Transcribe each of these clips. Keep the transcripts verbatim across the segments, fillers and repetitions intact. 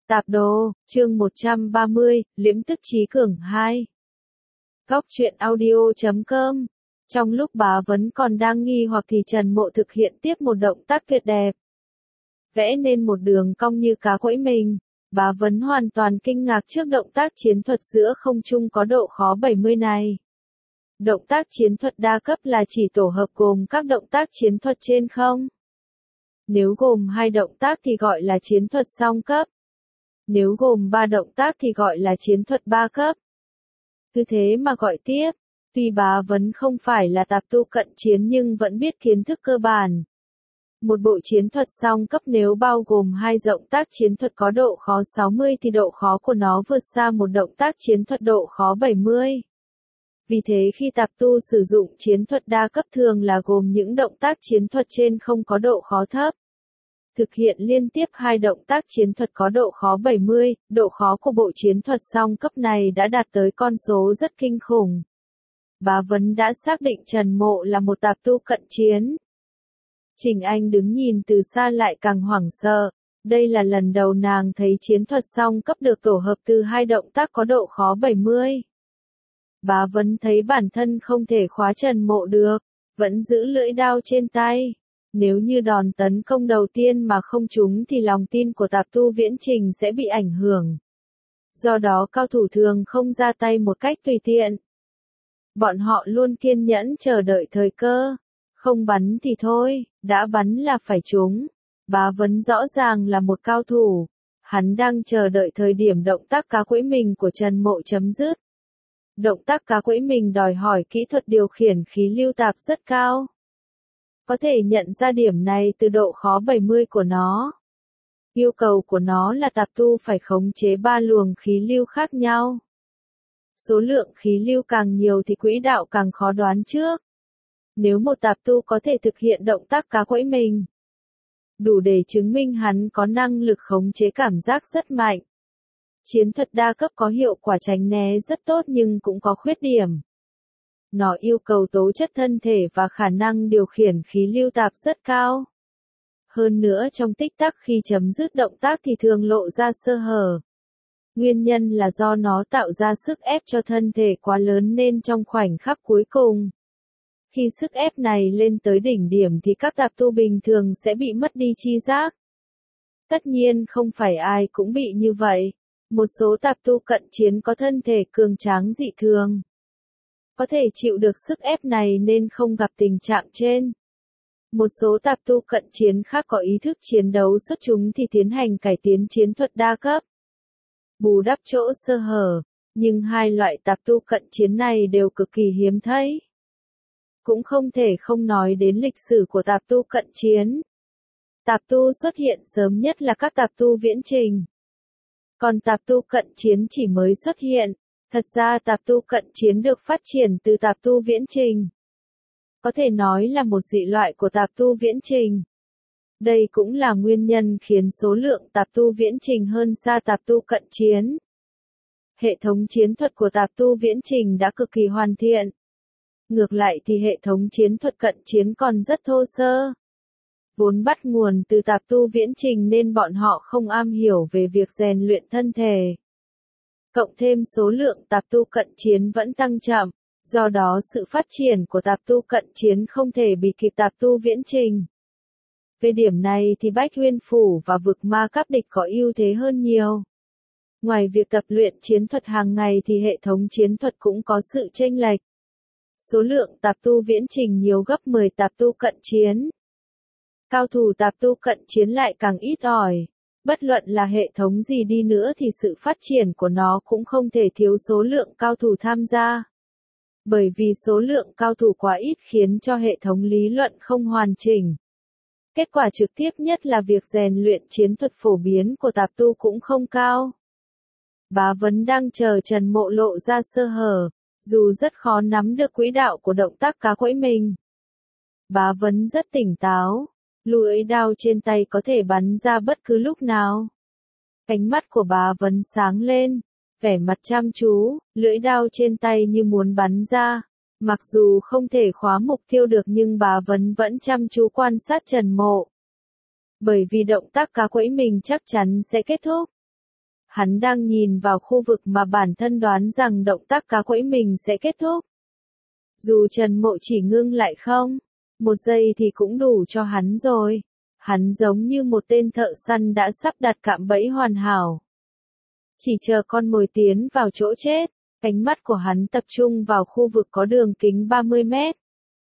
Tạp đồ, chương một trăm ba mươi, liễm tức trí cường hai. Góc truyện audio chấm com. Trong lúc Bá Vấn còn đang nghi hoặc thì Trần Mộ thực hiện tiếp một động tác tuyệt đẹp. Vẽ nên một đường cong như cá quẫy mình. Bá Vấn hoàn toàn kinh ngạc trước động tác chiến thuật giữa không trung có độ khó bảy mươi này. Động tác chiến thuật đa cấp là chỉ tổ hợp gồm các động tác chiến thuật trên không. Nếu gồm hai động tác thì gọi là chiến thuật song cấp. Nếu gồm ba động tác thì gọi là chiến thuật ba cấp. Cứ thế mà gọi tiếp, tuy Bá Vấn không phải là tạp tu cận chiến nhưng vẫn biết kiến thức cơ bản. Một bộ chiến thuật song cấp nếu bao gồm hai động tác chiến thuật có độ khó sáu mươi thì độ khó của nó vượt xa một động tác chiến thuật độ khó bảy mươi. Vì thế khi tạp tu sử dụng chiến thuật đa cấp thường là gồm những động tác chiến thuật trên không có độ khó thấp. Thực hiện liên tiếp hai động tác chiến thuật có độ khó bảy mươi, độ khó của bộ chiến thuật song cấp này đã đạt tới con số rất kinh khủng. Bá Vấn đã xác định Trần Mộ là một tạp tu cận chiến. Trình Anh đứng nhìn từ xa lại càng hoảng sợ, đây là lần đầu nàng thấy chiến thuật song cấp được tổ hợp từ hai động tác có độ khó bảy mươi. Bá Vấn thấy bản thân không thể khóa Trần Mộ được, vẫn giữ lưỡi đao trên tay. Nếu như đòn tấn công đầu tiên mà không trúng thì lòng tin của tạp tu Viễn Trình sẽ bị ảnh hưởng. Do đó cao thủ thường không ra tay một cách tùy tiện. Bọn họ luôn kiên nhẫn chờ đợi thời cơ. Không bắn thì thôi, đã bắn là phải trúng. Bá Vấn rõ ràng là một cao thủ. Hắn đang chờ đợi thời điểm động tác cá quẫy mình của Trần Mộ chấm dứt. Động tác cá quẫy mình đòi hỏi kỹ thuật điều khiển khí lưu tạp rất cao. Có thể nhận ra điểm này từ độ khó bảy mươi của nó. Yêu cầu của nó là tạp tu phải khống chế ba luồng khí lưu khác nhau. Số lượng khí lưu càng nhiều thì quỹ đạo càng khó đoán trước. Nếu một tạp tu có thể thực hiện động tác cá quẫy mình, đủ để chứng minh hắn có năng lực khống chế cảm giác rất mạnh. Chiến thuật đa cấp có hiệu quả tránh né rất tốt nhưng cũng có khuyết điểm. Nó yêu cầu tố chất thân thể và khả năng điều khiển khí lưu tạp rất cao. Hơn nữa trong tích tắc khi chấm dứt động tác thì thường lộ ra sơ hở. Nguyên nhân là do nó tạo ra sức ép cho thân thể quá lớn nên trong khoảnh khắc cuối cùng. Khi sức ép này lên tới đỉnh điểm thì các tạp tu bình thường sẽ bị mất đi tri giác. Tất nhiên không phải ai cũng bị như vậy. Một số tạp tu cận chiến có thân thể cường tráng dị thường. Có thể chịu được sức ép này nên không gặp tình trạng trên. Một số tạp tu cận chiến khác có ý thức chiến đấu xuất chúng thì tiến hành cải tiến chiến thuật đa cấp. Bù đắp chỗ sơ hở, nhưng hai loại tạp tu cận chiến này đều cực kỳ hiếm thấy. Cũng không thể không nói đến lịch sử của tạp tu cận chiến. Tạp tu xuất hiện sớm nhất là các tạp tu Viễn Trình. Còn tạp tu cận chiến chỉ mới xuất hiện. Thật ra tạp tu cận chiến được phát triển từ tạp tu Viễn Trình. Có thể nói là một dị loại của tạp tu Viễn Trình. Đây cũng là nguyên nhân khiến số lượng tạp tu Viễn Trình hơn xa tạp tu cận chiến. Hệ thống chiến thuật của tạp tu Viễn Trình đã cực kỳ hoàn thiện. Ngược lại thì hệ thống chiến thuật cận chiến còn rất thô sơ. Vốn bắt nguồn từ tạp tu Viễn Trình nên bọn họ không am hiểu về việc rèn luyện thân thể. Cộng thêm số lượng tạp tu cận chiến vẫn tăng chậm, do đó sự phát triển của tạp tu cận chiến không thể bị kịp tạp tu Viễn Trình. Về điểm này thì Bách Huyên Phủ và vực ma các địch có ưu thế hơn nhiều. Ngoài việc tập luyện chiến thuật hàng ngày thì hệ thống chiến thuật cũng có sự chênh lệch. Số lượng tạp tu Viễn Trình nhiều gấp mười tạp tu cận chiến. Cao thủ tạp tu cận chiến lại càng ít ỏi. Bất luận là hệ thống gì đi nữa thì sự phát triển của nó cũng không thể thiếu số lượng cao thủ tham gia. Bởi vì số lượng cao thủ quá ít khiến cho hệ thống lý luận không hoàn chỉnh. Kết quả trực tiếp nhất là việc rèn luyện chiến thuật phổ biến của tạp tu cũng không cao. Bá Vấn đang chờ Trần Mộ lộ ra sơ hở, dù rất khó nắm được quỹ đạo của động tác cá quẫy mình. Bá Vấn rất tỉnh táo. Lưỡi đao trên tay có thể bắn ra bất cứ lúc nào. Ánh mắt của Bá Vấn sáng lên, vẻ mặt chăm chú, lưỡi đao trên tay như muốn bắn ra. Mặc dù không thể khóa mục tiêu được nhưng Bá Vấn vẫn chăm chú quan sát Trần Mộ. Bởi vì động tác cá quẫy mình chắc chắn sẽ kết thúc. Hắn đang nhìn vào khu vực mà bản thân đoán rằng động tác cá quẫy mình sẽ kết thúc. Dù Trần Mộ chỉ ngưng lại không, một giây thì cũng đủ cho hắn rồi. Hắn giống như một tên thợ săn đã sắp đặt cạm bẫy hoàn hảo. Chỉ chờ con mồi tiến vào chỗ chết, ánh mắt của hắn tập trung vào khu vực có đường kính ba mươi mét.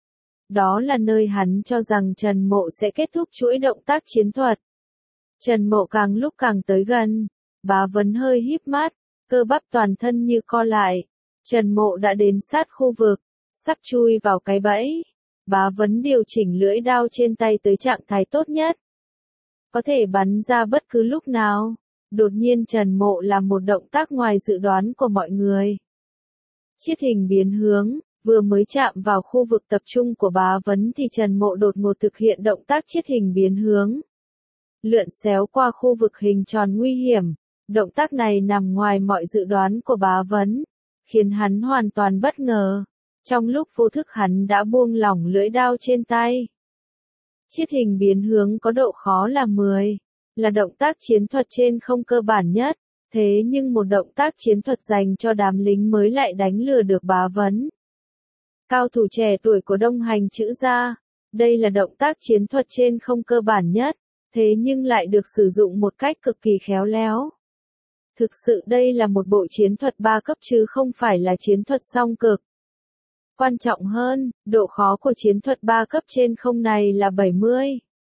Đó là nơi hắn cho rằng Trần Mộ sẽ kết thúc chuỗi động tác chiến thuật. Trần Mộ càng lúc càng tới gần, Bá Vấn hơi híp mắt, cơ bắp toàn thân như co lại. Trần Mộ đã đến sát khu vực, sắp chui vào cái bẫy. Bá Vấn điều chỉnh lưỡi đao trên tay tới trạng thái tốt nhất. Có thể bắn ra bất cứ lúc nào. Đột nhiên Trần Mộ làm một động tác ngoài dự đoán của mọi người. Chiết hình biến hướng, vừa mới chạm vào khu vực tập trung của Bá Vấn thì Trần Mộ đột ngột thực hiện động tác chiết hình biến hướng. Lượn xéo qua khu vực hình tròn nguy hiểm. Động tác này nằm ngoài mọi dự đoán của Bá Vấn, khiến hắn hoàn toàn bất ngờ. Trong lúc vô thức hắn đã buông lỏng lưỡi đao trên tay. Chiết hình biến hướng có độ khó là mười, là động tác chiến thuật trên không cơ bản nhất, thế nhưng một động tác chiến thuật dành cho đám lính mới lại đánh lừa được Bá Vấn. Cao thủ trẻ tuổi của Đông Hành Chữ gia, đây là động tác chiến thuật trên không cơ bản nhất, thế nhưng lại được sử dụng một cách cực kỳ khéo léo. Thực sự đây là một bộ chiến thuật ba cấp chứ không phải là chiến thuật song cực. Quan trọng hơn, độ khó của chiến thuật ba cấp trên không này là bảy mươi.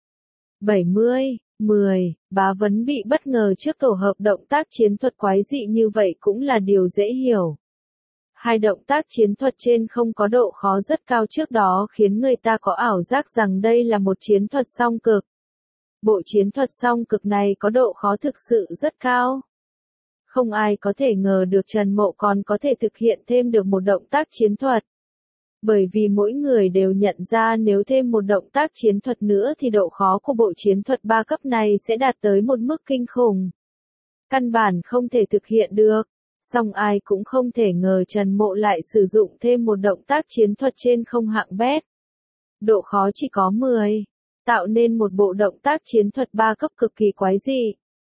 bảy mươi, mười, Bá Vấn bị bất ngờ trước tổ hợp động tác chiến thuật quái dị như vậy cũng là điều dễ hiểu. Hai động tác chiến thuật trên không có độ khó rất cao trước đó khiến người ta có ảo giác rằng đây là một chiến thuật song cực. Bộ chiến thuật song cực này có độ khó thực sự rất cao. Không ai có thể ngờ được Trần Mộ còn có thể thực hiện thêm được một động tác chiến thuật. Bởi vì mỗi người đều nhận ra nếu thêm một động tác chiến thuật nữa thì độ khó của bộ chiến thuật ba cấp này sẽ đạt tới một mức kinh khủng. Căn bản không thể thực hiện được, song ai cũng không thể ngờ Trần Mộ lại sử dụng thêm một động tác chiến thuật trên không hạng bét. Độ khó chỉ có mười, tạo nên một bộ động tác chiến thuật ba cấp cực kỳ quái dị.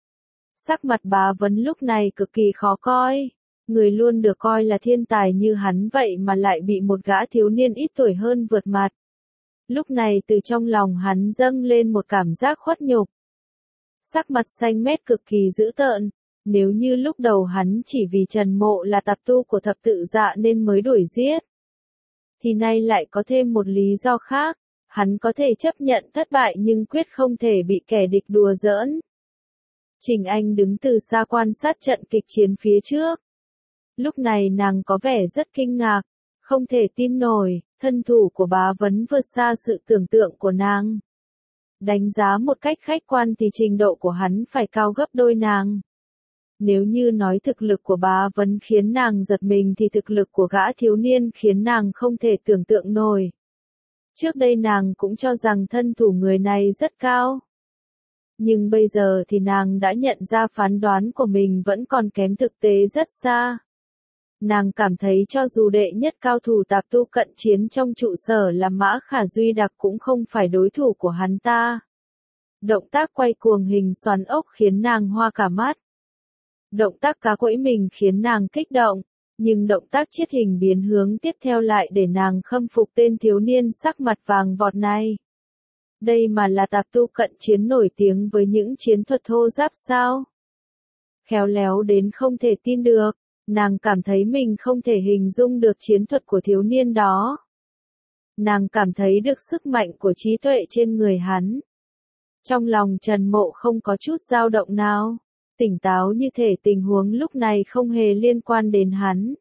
Sắc mặt Bá Vấn lúc này cực kỳ khó coi. Người luôn được coi là thiên tài như hắn vậy mà lại bị một gã thiếu niên ít tuổi hơn vượt mặt. Lúc này từ trong lòng hắn dâng lên một cảm giác khuất nhục. Sắc mặt xanh mét cực kỳ dữ tợn. Nếu như lúc đầu hắn chỉ vì Trần Mộ là tạp tu của thập tự dạ nên mới đuổi giết, thì nay lại có thêm một lý do khác. Hắn có thể chấp nhận thất bại nhưng quyết không thể bị kẻ địch đùa giỡn. Trình Anh đứng từ xa quan sát trận kịch chiến phía trước. Lúc này nàng có vẻ rất kinh ngạc, không thể tin nổi, thân thủ của Bá Vấn vượt xa sự tưởng tượng của nàng. Đánh giá một cách khách quan thì trình độ của hắn phải cao gấp đôi nàng. Nếu như nói thực lực của Bá Vấn khiến nàng giật mình thì thực lực của gã thiếu niên khiến nàng không thể tưởng tượng nổi. Trước đây nàng cũng cho rằng thân thủ người này rất cao. Nhưng bây giờ thì nàng đã nhận ra phán đoán của mình vẫn còn kém thực tế rất xa. Nàng cảm thấy cho dù đệ nhất cao thủ tạp tu cận chiến trong trụ sở là Mã Khả Duy Đặc cũng không phải đối thủ của hắn ta. Động tác quay cuồng hình xoắn ốc khiến nàng hoa cả mắt. Động tác cá quẫy mình khiến nàng kích động, nhưng động tác chiết hình biến hướng tiếp theo lại để nàng khâm phục tên thiếu niên sắc mặt vàng vọt này. Đây mà là tạp tu cận chiến nổi tiếng với những chiến thuật thô ráp sao? Khéo léo đến không thể tin được, nàng cảm thấy mình không thể hình dung được chiến thuật của thiếu niên đó. Nàng cảm thấy được sức mạnh của trí tuệ trên người hắn. Trong lòng Trần Mộ không có chút dao động nào, tỉnh táo như thể tình huống lúc này không hề liên quan đến hắn.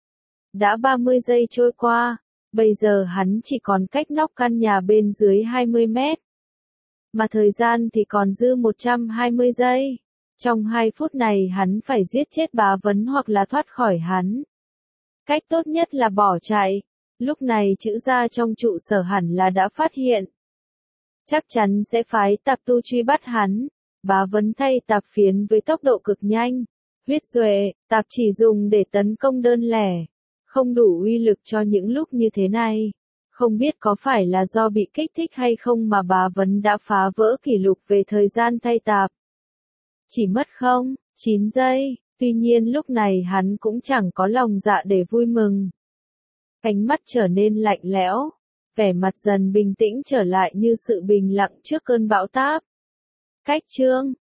Đã ba mươi giây trôi qua. Bây giờ hắn chỉ còn cách nóc căn nhà bên dưới hai mươi mét. Mà thời gian thì còn dư một trăm hai mươi giây. Trong hai phút này hắn phải giết chết Bá Vấn hoặc là thoát khỏi hắn. Cách tốt nhất là bỏ chạy. Lúc này Chữ gia trong trụ sở hẳn là đã phát hiện. Chắc chắn sẽ phái tạp tu truy bắt hắn. Bá Vấn thay tạp phiến với tốc độ cực nhanh. Huyết duệ, tạp chỉ dùng để tấn công đơn lẻ. Không đủ uy lực cho những lúc như thế này. Không biết có phải là do bị kích thích hay không mà Bá Vấn đã phá vỡ kỷ lục về thời gian thay tạp. Chỉ mất không, chín giây, tuy nhiên lúc này hắn cũng chẳng có lòng dạ để vui mừng. Ánh mắt trở nên lạnh lẽo, vẻ mặt dần bình tĩnh trở lại như sự bình lặng trước cơn bão táp. Cách chương